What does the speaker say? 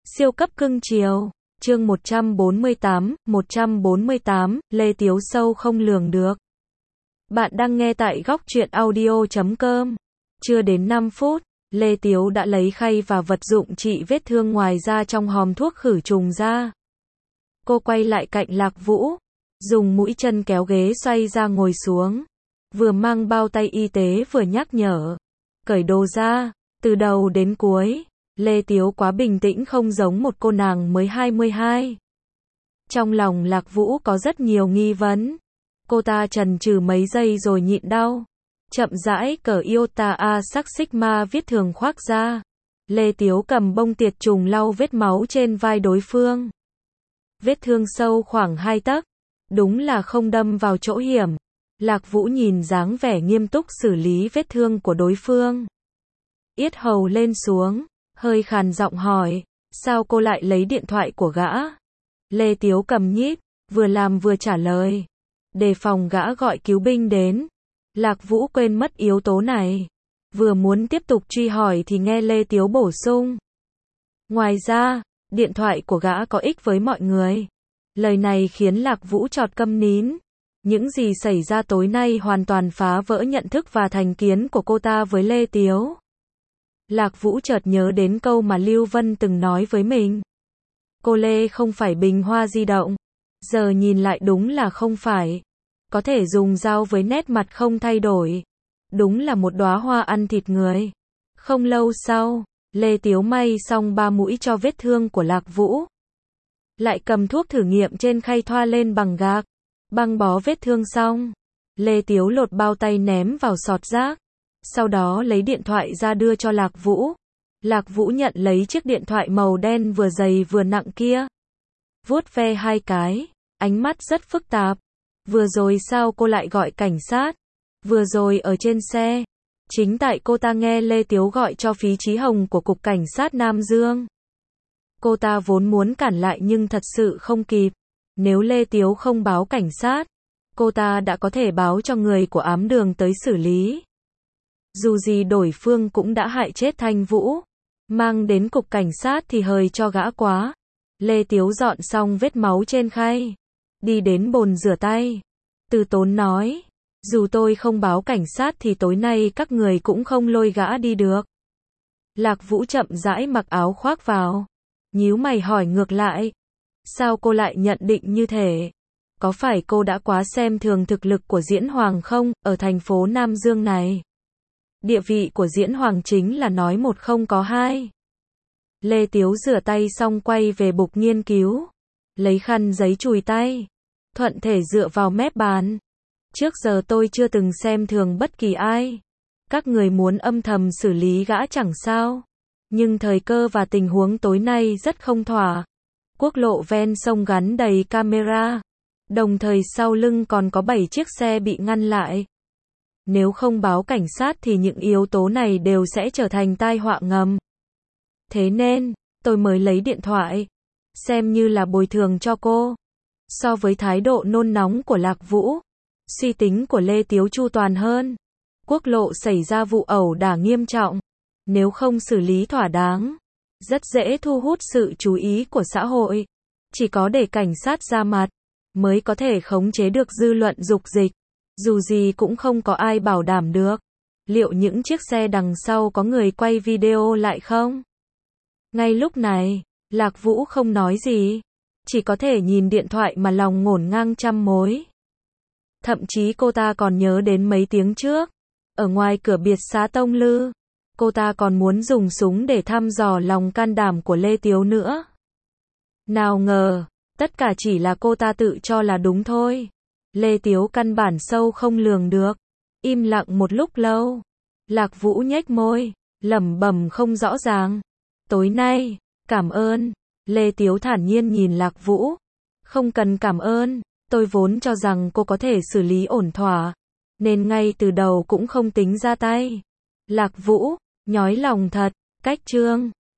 Siêu cấp cưng chiều. Chương 148, Lê Tiếu sâu không lường được. Bạn đang nghe tại góc truyện audio.com. Chưa đến 5 phút, Lê Tiếu đã lấy khay và vật dụng trị vết thương ngoài da trong hòm thuốc khử trùng ra. Cô quay lại cạnh Lạc Vũ, dùng mũi chân kéo ghế xoay ra ngồi xuống. Vừa mang bao tay y tế vừa nhắc nhở. Cởi đồ ra, từ đầu đến cuối. Lê Tiếu quá bình tĩnh, không giống một cô nàng mới 22. Trong lòng Lạc Vũ có rất nhiều nghi vấn. Cô ta chần chừ mấy giây rồi nhịn đau. Chậm rãi cởi iota A sắc sigma viết thường khoác ra. Lê Tiếu cầm bông tiệt trùng lau vết máu trên vai đối phương. Vết thương sâu khoảng 2 tấc. Đúng là không đâm vào chỗ hiểm. Lạc Vũ nhìn dáng vẻ nghiêm túc xử lý vết thương của đối phương. Yết hầu lên xuống, hơi khàn giọng hỏi, sao cô lại lấy điện thoại của gã? Lê Tiếu cầm nhíp, vừa làm vừa trả lời. Đề phòng gã gọi cứu binh đến. Lạc Vũ quên mất yếu tố này. Vừa muốn tiếp tục truy hỏi thì nghe Lê Tiếu bổ sung. Ngoài ra, điện thoại của gã có ích với mọi người. Lời này khiến Lạc Vũ chọt câm nín. Những gì xảy ra tối nay hoàn toàn phá vỡ nhận thức và thành kiến của cô ta với Lê Tiếu. Lạc Vũ chợt nhớ đến câu mà Lưu Vân từng nói với mình. Cô Lê không phải bình hoa di động. Giờ nhìn lại đúng là không phải. Có thể dùng dao với nét mặt không thay đổi. Đúng là một đóa hoa ăn thịt người. Không lâu sau, Lê Tiếu may xong 3 mũi cho vết thương của Lạc Vũ. Lại cầm thuốc thử nghiệm trên khay thoa lên bằng gạc. Băng bó vết thương xong, Lê Tiếu lột bao tay ném vào sọt rác. Sau đó lấy điện thoại ra đưa cho Lạc Vũ. Lạc Vũ nhận lấy chiếc điện thoại màu đen vừa dày vừa nặng kia. Vuốt ve 2 cái, ánh mắt rất phức tạp. Vừa rồi sao cô lại gọi cảnh sát? Vừa rồi ở trên xe. Chính tại cô ta nghe Lê Tiếu gọi cho phí Chí Hồng của Cục Cảnh sát Nam Dương. Cô ta vốn muốn cản lại nhưng thật sự không kịp. Nếu Lê Tiếu không báo cảnh sát, cô ta đã có thể báo cho người của ám đường tới xử lý. Dù gì đối phương cũng đã hại chết Thanh Vũ. Mang đến cục cảnh sát thì hời cho gã quá. Lê Tiếu dọn xong vết máu trên khay. Đi đến bồn rửa tay. Từ tốn nói. Dù tôi không báo cảnh sát thì tối nay các người cũng không lôi gã đi được. Lạc Vũ chậm rãi mặc áo khoác vào. Nhíu mày hỏi ngược lại. Sao cô lại nhận định như thế? Có phải cô đã quá xem thường thực lực của Diễn Hoàng không, ở thành phố Nam Dương này? Địa vị của Diễn Hoàng chính là nói một không có hai. Lê Tiếu rửa tay xong quay về bục nghiên cứu. Lấy khăn giấy chùi tay. Thuận thể dựa vào mép bàn. Trước giờ tôi chưa từng xem thường bất kỳ ai. Các người muốn âm thầm xử lý gã chẳng sao. Nhưng thời cơ và tình huống tối nay rất không thỏa. Quốc lộ ven sông gắn đầy camera. Đồng thời sau lưng còn có 7 chiếc xe bị ngăn lại. Nếu không báo cảnh sát thì những yếu tố này đều sẽ trở thành tai họa ngầm. Thế nên, tôi mới lấy điện thoại. Xem như là bồi thường cho cô. So với thái độ nôn nóng của Lạc Vũ, suy tính của Lê Tiếu chu toàn hơn. Quốc lộ xảy ra vụ ẩu đả nghiêm trọng. Nếu không xử lý thỏa đáng, rất dễ thu hút sự chú ý của xã hội. Chỉ có để cảnh sát ra mặt, mới có thể khống chế được dư luận dục dịch. Dù gì cũng không có ai bảo đảm được. Liệu những chiếc xe đằng sau có người quay video lại không? Ngay lúc này, Lạc Vũ không nói gì. Chỉ có thể nhìn điện thoại mà lòng ngổn ngang trăm mối. Thậm chí cô ta còn nhớ đến mấy tiếng trước. Ở ngoài cửa biệt xá Tông Lư. Cô ta còn muốn dùng súng để thăm dò lòng can đảm của Lê Tiếu nữa. Nào ngờ, tất cả chỉ là cô ta tự cho là đúng thôi. Lê Tiếu căn bản sâu không lường được. Im lặng một lúc lâu. Lạc Vũ nhếch môi, lẩm bẩm không rõ ràng. Tối nay, cảm ơn. Lê Tiếu thản nhiên nhìn Lạc Vũ. Không cần cảm ơn, tôi vốn cho rằng cô có thể xử lý ổn thỏa. Nên ngay từ đầu cũng không tính ra tay. Lạc Vũ, nhói lòng thật, cách chương.